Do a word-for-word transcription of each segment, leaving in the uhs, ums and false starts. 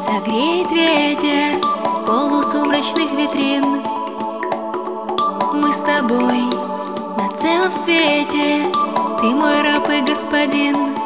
Согреет ветер полусумрачных витрин. Мы с тобой на целом свете, ты мой раб и господин.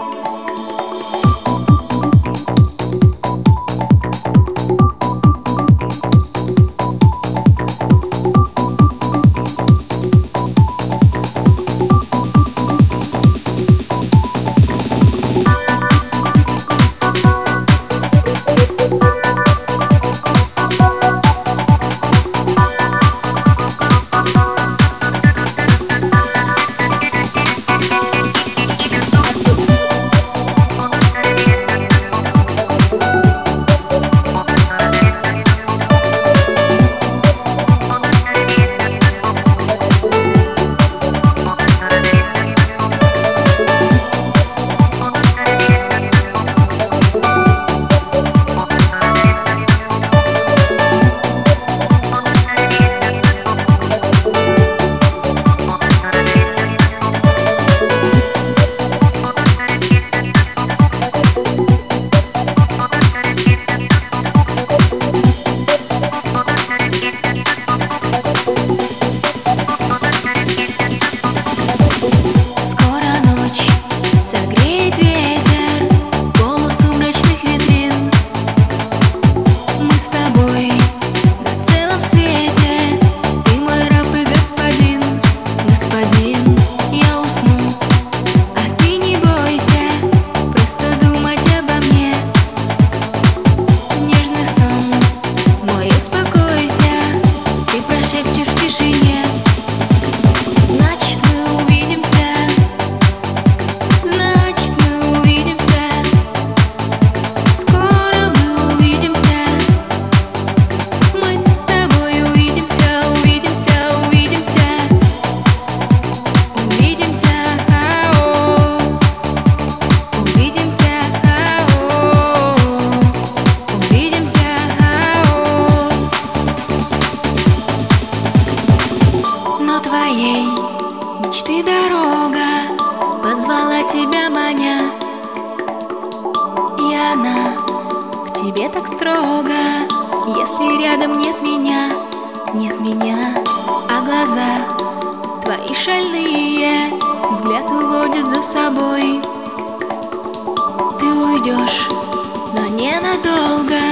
Твоей мечты дорога позвала тебя, маня, и она к тебе так строго. Если рядом нет меня, нет меня, а глаза твои шальные взгляд уводит за собой. Ты уйдешь, но ненадолго.